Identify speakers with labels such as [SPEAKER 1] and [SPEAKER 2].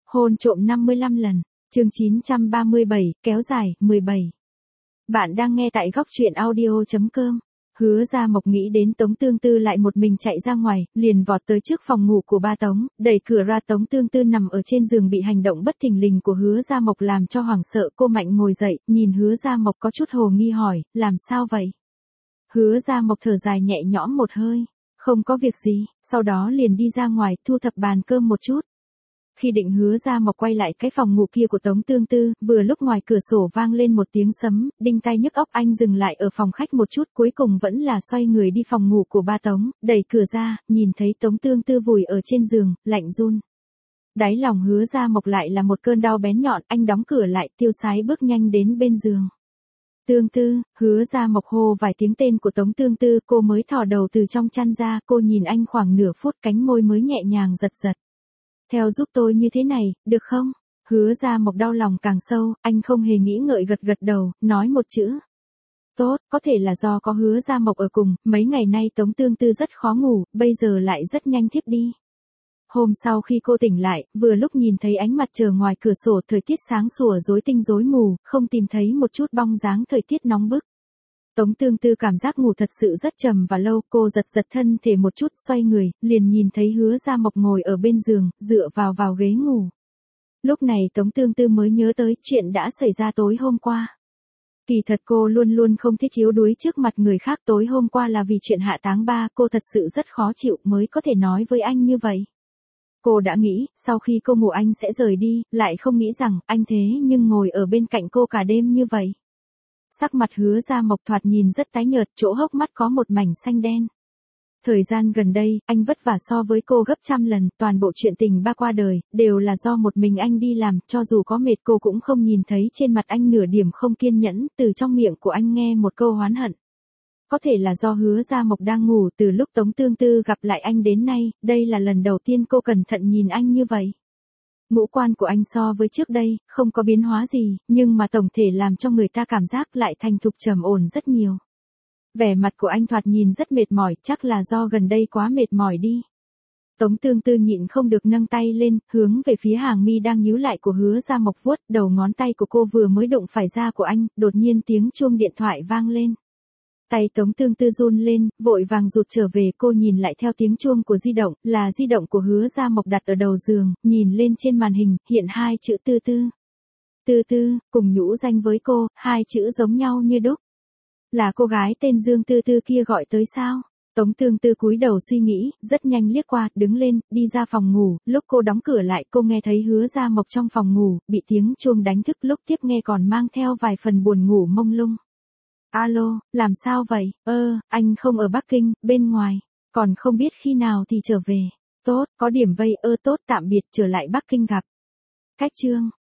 [SPEAKER 1] Hôn trộm 55 lần. Chương 937, kéo dài, 17. Bạn đang nghe tại góc truyện audio.com. Hứa Gia Mộc nghĩ đến Tống Tương Tư lại một mình chạy ra ngoài, liền vọt tới trước phòng ngủ của ba Tống, đẩy cửa ra. Tống Tương Tư nằm ở trên giường bị hành động bất thình lình của Hứa Gia Mộc làm cho hoảng sợ. Cô mạnh ngồi dậy, nhìn Hứa Gia Mộc có chút hồ nghi hỏi, làm sao vậy? Hứa Gia Mộc thở dài nhẹ nhõm một hơi, không có việc gì, sau đó liền đi ra ngoài thu thập bàn cơm một chút. Khi định Hứa Gia Mộc quay lại cái phòng ngủ kia của Tống Tương Tư, vừa lúc ngoài cửa sổ vang lên một tiếng sấm, đinh tai nhức óc. Anh dừng lại ở phòng khách một chút, cuối cùng vẫn là xoay người đi phòng ngủ của ba Tống, đẩy cửa ra, nhìn thấy Tống Tương Tư vùi ở trên giường, lạnh run. Đáy lòng Hứa Gia Mộc lại là một cơn đau bén nhọn, anh đóng cửa lại, tiêu sái bước nhanh đến bên giường. Tương Tư, Hứa Gia Mộc hô vài tiếng tên của Tống Tương Tư, cô mới thò đầu từ trong chăn ra, cô nhìn anh khoảng nửa phút, cánh môi mới nhẹ nhàng giật giật. Theo giúp tôi như thế này, được không? Hứa Gia Mộc đau lòng càng sâu, anh không hề nghĩ ngợi gật gật đầu, nói một chữ. Tốt, có thể là do có Hứa Gia Mộc ở cùng, mấy ngày nay Tống Tương Tư rất khó ngủ, bây giờ lại rất nhanh thiếp đi. Hôm sau khi cô tỉnh lại, vừa lúc nhìn thấy ánh mặt trời ngoài cửa sổ, thời tiết sáng sủa rối tinh rối mù, không tìm thấy một chút bóng dáng thời tiết nóng bức. Tống Tương Tư cảm giác ngủ thật sự rất trầm và lâu, cô giật giật thân thể một chút, xoay người, liền nhìn thấy Hứa Gia Mộc ngồi ở bên giường, dựa vào ghế ngủ. Lúc này Tống Tương Tư mới nhớ tới chuyện đã xảy ra tối hôm qua. Kỳ thật cô luôn luôn không thích yếu đuối trước mặt người khác, tối hôm qua là vì chuyện hạ táng ba, cô thật sự rất khó chịu mới có thể nói với anh như vậy. Cô đã nghĩ, sau khi cô ngủ anh sẽ rời đi, lại không nghĩ rằng, anh thế nhưng ngồi ở bên cạnh cô cả đêm như vậy. Sắc mặt Hứa Gia Mộc thoạt nhìn rất tái nhợt, chỗ hốc mắt có một mảnh xanh đen. Thời gian gần đây, anh vất vả so với cô gấp trăm lần, toàn bộ chuyện tình ba qua đời, đều là do một mình anh đi làm, cho dù có mệt cô cũng không nhìn thấy trên mặt anh nửa điểm không kiên nhẫn, từ trong miệng của anh nghe một câu oán hận. Có thể là do Hứa Gia Mộc đang ngủ, từ lúc Tống Tương Tư gặp lại anh đến nay, đây là lần đầu tiên cô cẩn thận nhìn anh như vậy. Ngũ quan của anh so với trước đây, không có biến hóa gì, nhưng mà tổng thể làm cho người ta cảm giác lại thành thục trầm ổn rất nhiều. Vẻ mặt của anh thoạt nhìn rất mệt mỏi, chắc là do gần đây quá mệt mỏi đi. Tống Tương Tư nhịn không được nâng tay lên, hướng về phía hàng mi đang nhíu lại của Hứa Gia Mộc vuốt, đầu ngón tay của cô vừa mới đụng phải da của anh, đột nhiên tiếng chuông điện thoại vang lên. Tay Tống Tương Tư run lên, vội vàng rụt trở về, cô nhìn lại theo tiếng chuông của di động, là di động của Hứa Gia Mộc đặt ở đầu giường, nhìn lên trên màn hình, hiện hai chữ Tư Tư. Tư Tư, cùng nhũ danh với cô, hai chữ giống nhau như đúc. Là cô gái tên Dương Tư Tư kia gọi tới sao? Tống Tương Tư cúi đầu suy nghĩ, rất nhanh liếc qua, đứng lên, đi ra phòng ngủ, lúc cô đóng cửa lại, cô nghe thấy Hứa Gia Mộc trong phòng ngủ, bị tiếng chuông đánh thức, lúc tiếp nghe còn mang theo vài phần buồn ngủ mông lung. Alo, làm sao vậy? Anh không ở Bắc Kinh, bên ngoài, còn không biết khi nào thì trở về. Tốt, có điểm vây, tốt, tạm biệt, trở lại Bắc Kinh gặp. Cách chương